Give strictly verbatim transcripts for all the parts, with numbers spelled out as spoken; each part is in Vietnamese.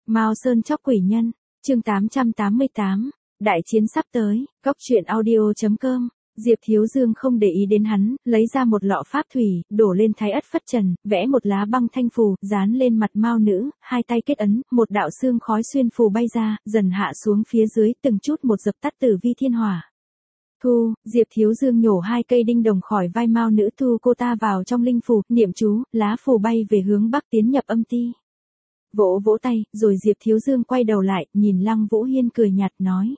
Mao Sơn chóc quỷ nhân, chương tám trăm tám mươi tám, đại chiến sắp tới, góc truyện audio chấm com. Diệp Thiếu Dương không để ý đến hắn, lấy ra một lọ pháp thủy, đổ lên thái ất phất trần, vẽ một lá băng thanh phù, dán lên mặt Mao nữ, hai tay kết ấn, một đạo xương khói xuyên phù bay ra, dần hạ xuống phía dưới, từng chút một dập tắt tử vi thiên hỏa. Thu, Diệp Thiếu Dương nhổ hai cây đinh đồng khỏi vai Mao nữ, thu cô ta vào trong linh phù, niệm chú, lá phù bay về hướng bắc tiến nhập âm ti. Vỗ vỗ tay, rồi Diệp Thiếu Dương quay đầu lại, nhìn Lăng Vũ Hiên cười nhạt nói.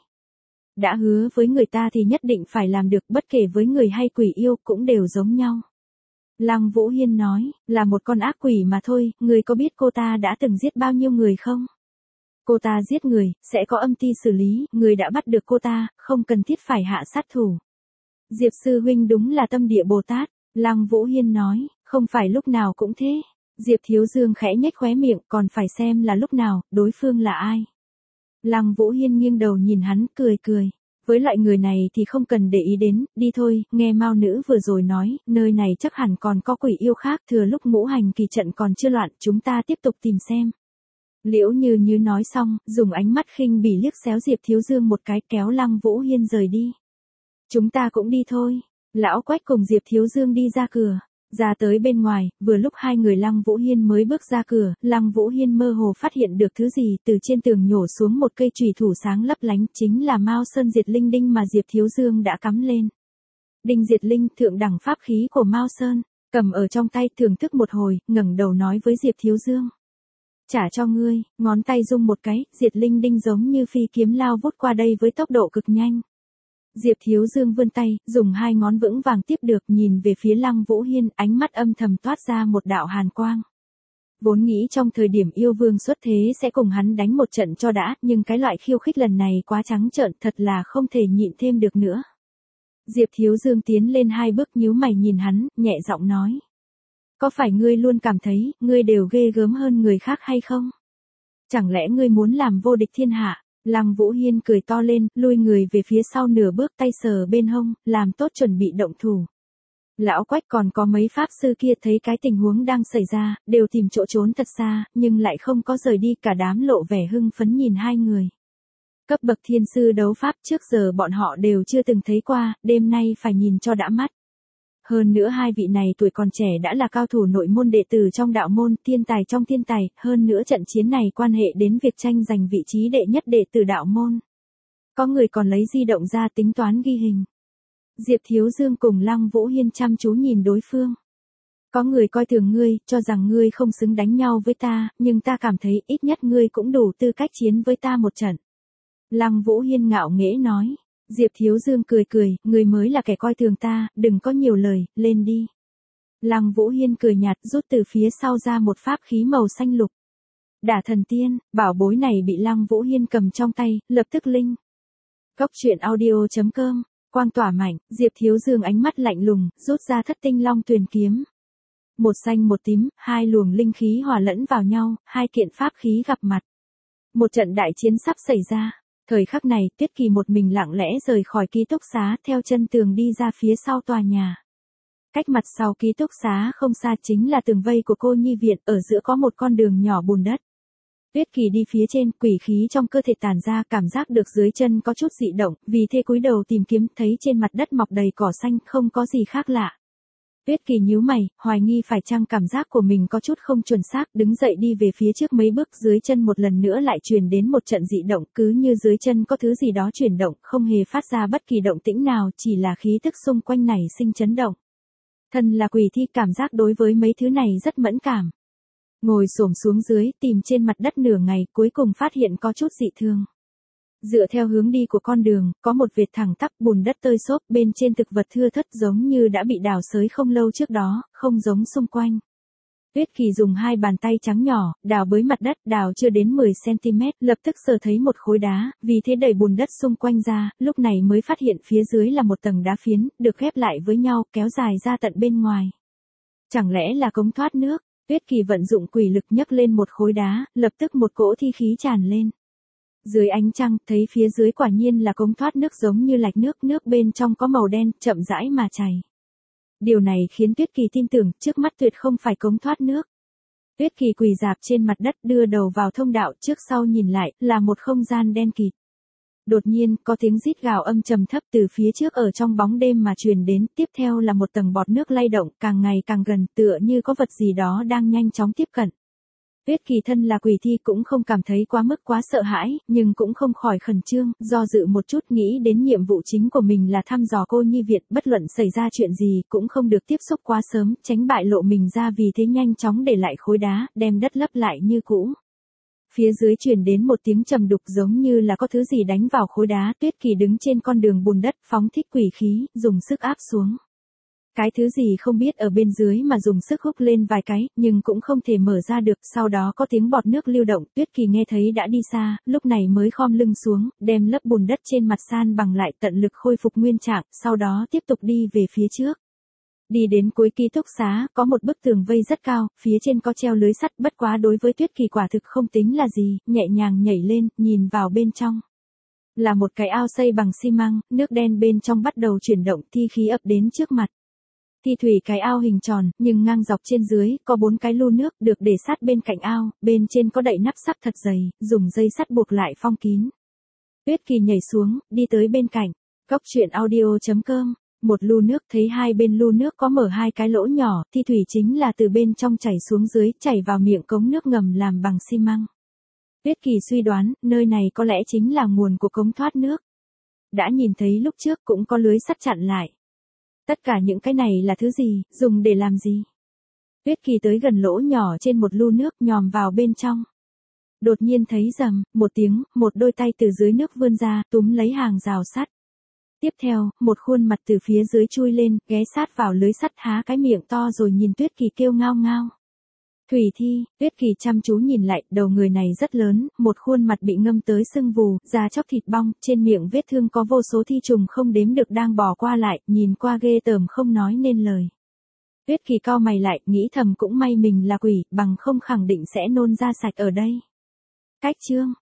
Đã hứa với người ta thì nhất định phải làm được, bất kể với người hay quỷ yêu cũng đều giống nhau. Lăng Vũ Hiên nói, là một con ác quỷ mà thôi, người có biết cô ta đã từng giết bao nhiêu người không? Cô ta giết người, sẽ có âm ti xử lý, người đã bắt được cô ta, không cần thiết phải hạ sát thủ. Diệp sư huynh đúng là tâm địa Bồ Tát, Lăng Vũ Hiên nói, không phải lúc nào cũng thế. Diệp Thiếu Dương khẽ nhếch khóe miệng, còn phải xem là lúc nào, đối phương là ai. Lăng Vũ Hiên nghiêng đầu nhìn hắn, cười cười. Với loại người này thì không cần để ý đến, đi thôi, nghe Mao nữ vừa rồi nói, nơi này chắc hẳn còn có quỷ yêu khác, thừa lúc ngũ hành kỳ trận còn chưa loạn, chúng ta tiếp tục tìm xem. Liễu Như Như nói xong, dùng ánh mắt khinh bỉ liếc xéo Diệp Thiếu Dương một cái, kéo Lăng Vũ Hiên rời đi. Chúng ta cũng đi thôi. Lão Quách cùng Diệp Thiếu Dương đi ra cửa. Ra tới bên ngoài, vừa lúc hai người Lăng Vũ Hiên mới bước ra cửa, Lăng Vũ Hiên mơ hồ phát hiện được thứ gì, từ trên tường nhổ xuống một cây chùy thủ sáng lấp lánh, chính là Mao Sơn Diệt Linh đinh mà Diệp Thiếu Dương đã cắm lên. Đinh Diệt Linh, thượng đẳng pháp khí của Mao Sơn, cầm ở trong tay thưởng thức một hồi, ngẩng đầu nói với Diệp Thiếu Dương. Trả cho ngươi, ngón tay rung một cái, Diệt Linh đinh giống như phi kiếm lao vút qua đây với tốc độ cực nhanh. Diệp Thiếu Dương vươn tay, dùng hai ngón vững vàng tiếp được, nhìn về phía Lăng Vũ Hiên, ánh mắt âm thầm toát ra một đạo hàn quang. Vốn nghĩ trong thời điểm yêu vương xuất thế sẽ cùng hắn đánh một trận cho đã, nhưng cái loại khiêu khích lần này quá trắng trợn, thật là không thể nhịn thêm được nữa. Diệp Thiếu Dương tiến lên hai bước, nhíu mày nhìn hắn, nhẹ giọng nói. Có phải ngươi luôn cảm thấy, ngươi đều ghê gớm hơn người khác hay không? Chẳng lẽ ngươi muốn làm vô địch thiên hạ? Lăng Vũ Hiên cười to lên, lui người về phía sau nửa bước, tay sờ bên hông, làm tốt chuẩn bị động thủ. Lão Quách còn có mấy pháp sư kia thấy cái tình huống đang xảy ra, đều tìm chỗ trốn thật xa, nhưng lại không có rời đi, cả đám lộ vẻ hưng phấn nhìn hai người. Cấp bậc thiên sư đấu pháp trước giờ bọn họ đều chưa từng thấy qua, đêm nay phải nhìn cho đã mắt. Hơn nữa hai vị này tuổi còn trẻ đã là cao thủ nội môn đệ tử trong đạo môn, thiên tài trong thiên tài, hơn nữa trận chiến này quan hệ đến việc tranh giành vị trí đệ nhất đệ tử đạo môn. Có người còn lấy di động ra tính toán ghi hình. Diệp Thiếu Dương cùng Lăng Vũ Hiên chăm chú nhìn đối phương. Có người coi thường ngươi, cho rằng ngươi không xứng đánh nhau với ta, nhưng ta cảm thấy ít nhất ngươi cũng đủ tư cách chiến với ta một trận. Lăng Vũ Hiên ngạo nghễ nói. Diệp Thiếu Dương cười cười, người mới là kẻ coi thường ta, đừng có nhiều lời, lên đi. Lăng Vũ Hiên cười nhạt, rút từ phía sau ra một pháp khí màu xanh lục. Đả thần tiên, bảo bối này bị Lăng Vũ Hiên cầm trong tay, lập tức linh. Góc truyện audio chấm com, quang tỏa mạnh, Diệp Thiếu Dương ánh mắt lạnh lùng, rút ra thất tinh long tuyền kiếm. Một xanh một tím, hai luồng linh khí hòa lẫn vào nhau, hai kiện pháp khí gặp mặt. Một trận đại chiến sắp xảy ra. Thời khắc này, Tuyết Kỳ một mình lặng lẽ rời khỏi ký túc xá, theo chân tường đi ra phía sau tòa nhà. Cách mặt sau ký túc xá không xa chính là tường vây của cô nhi viện, ở giữa có một con đường nhỏ bùn đất. Tuyết Kỳ đi phía trên, quỷ khí trong cơ thể tản ra, cảm giác được dưới chân có chút dị động, vì thế cúi đầu tìm kiếm, thấy trên mặt đất mọc đầy cỏ xanh, không có gì khác lạ. Tuyết Kỳ nhíu mày, hoài nghi phải chăng cảm giác của mình có chút không chuẩn xác, đứng dậy đi về phía trước mấy bước, dưới chân một lần nữa lại truyền đến một trận dị động, cứ như dưới chân có thứ gì đó chuyển động, không hề phát ra bất kỳ động tĩnh nào, chỉ là khí tức xung quanh này sinh chấn động. Thân là quỷ thi, cảm giác đối với mấy thứ này rất mẫn cảm. Ngồi xổm xuống dưới, tìm trên mặt đất nửa ngày, cuối cùng phát hiện có chút dị thường. Dựa theo hướng đi của con đường, có một vệt thẳng tắp, bùn đất tơi xốp, bên trên thực vật thưa thớt giống như đã bị đào xới không lâu trước đó, không giống xung quanh. Tuyết Kỳ dùng hai bàn tay trắng nhỏ, đào bới mặt đất, đào chưa đến mười xăng ti mét, lập tức sờ thấy một khối đá, vì thế đẩy bùn đất xung quanh ra, lúc này mới phát hiện phía dưới là một tầng đá phiến, được ghép lại với nhau, kéo dài ra tận bên ngoài. Chẳng lẽ là cống thoát nước? Tuyết Kỳ vận dụng quỷ lực nhấc lên một khối đá, lập tức một cỗ thi khí tràn lên. Dưới ánh trăng, thấy phía dưới quả nhiên là cống thoát nước giống như lạch nước, nước bên trong có màu đen, chậm rãi mà chảy. Điều này khiến Tuyết Kỳ tin tưởng, trước mắt tuyệt không phải cống thoát nước. Tuyết Kỳ quỳ rạp trên mặt đất đưa đầu vào thông đạo, trước sau nhìn lại, là một không gian đen kịt. Đột nhiên, có tiếng rít gào âm trầm thấp từ phía trước ở trong bóng đêm mà truyền đến, tiếp theo là một tầng bọt nước lay động, càng ngày càng gần, tựa như có vật gì đó đang nhanh chóng tiếp cận. Tuyết Kỳ thân là quỷ thi cũng không cảm thấy quá mức quá sợ hãi, nhưng cũng không khỏi khẩn trương, do dự một chút nghĩ đến nhiệm vụ chính của mình là thăm dò cô nhi viện, bất luận xảy ra chuyện gì cũng không được tiếp xúc quá sớm, tránh bại lộ mình ra, vì thế nhanh chóng để lại khối đá, đem đất lấp lại như cũ. Phía dưới truyền đến một tiếng trầm đục giống như là có thứ gì đánh vào khối đá, Tuyết Kỳ đứng trên con đường bùn đất, phóng thích quỷ khí, dùng sức áp xuống. Cái thứ gì không biết ở bên dưới mà dùng sức húc lên vài cái, nhưng cũng không thể mở ra được, sau đó có tiếng bọt nước lưu động, Tuyết Kỳ nghe thấy đã đi xa, lúc này mới khom lưng xuống, đem lớp bùn đất trên mặt san bằng lại, tận lực khôi phục nguyên trạng, sau đó tiếp tục đi về phía trước. Đi đến cuối ký túc xá, có một bức tường vây rất cao, phía trên có treo lưới sắt, bất quá đối với Tuyết Kỳ quả thực không tính là gì, nhẹ nhàng nhảy lên, nhìn vào bên trong. Là một cái ao xây bằng xi măng, nước đen bên trong bắt đầu chuyển động, thi khí ập đến trước mặt. Thi thủy cái ao hình tròn, nhưng ngang dọc trên dưới, có bốn cái lu nước, được để sát bên cạnh ao, bên trên có đậy nắp sắt thật dày, dùng dây sắt buộc lại phong kín. Tuyết Kỳ nhảy xuống, đi tới bên cạnh. Cốc truyện audio chấm com. Một lu nước, thấy hai bên lu nước có mở hai cái lỗ nhỏ, thi thủy chính là từ bên trong chảy xuống dưới, chảy vào miệng cống nước ngầm làm bằng xi măng. Tuyết Kỳ suy đoán, nơi này có lẽ chính là nguồn của cống thoát nước. Đã nhìn thấy lúc trước cũng có lưới sắt chặn lại. Tất cả những cái này là thứ gì, dùng để làm gì? Tuyết Kỳ tới gần lỗ nhỏ trên một lu nước, nhòm vào bên trong. Đột nhiên thấy rầm, một tiếng, một đôi tay từ dưới nước vươn ra, túm lấy hàng rào sắt. Tiếp theo, một khuôn mặt từ phía dưới chui lên, ghé sát vào lưới sắt, há cái miệng to rồi nhìn Tuyết Kỳ kêu ngao ngao. Thủy Thi, Tuyết Kỳ chăm chú nhìn lại, đầu người này rất lớn, một khuôn mặt bị ngâm tới sưng vù, da chóc thịt bong, trên miệng vết thương có vô số thi trùng không đếm được đang bò qua lại, nhìn qua ghê tởm không nói nên lời. Tuyết Kỳ cau mày lại, nghĩ thầm cũng may mình là quỷ, bằng không khẳng định sẽ nôn ra sạch ở đây. Cách chương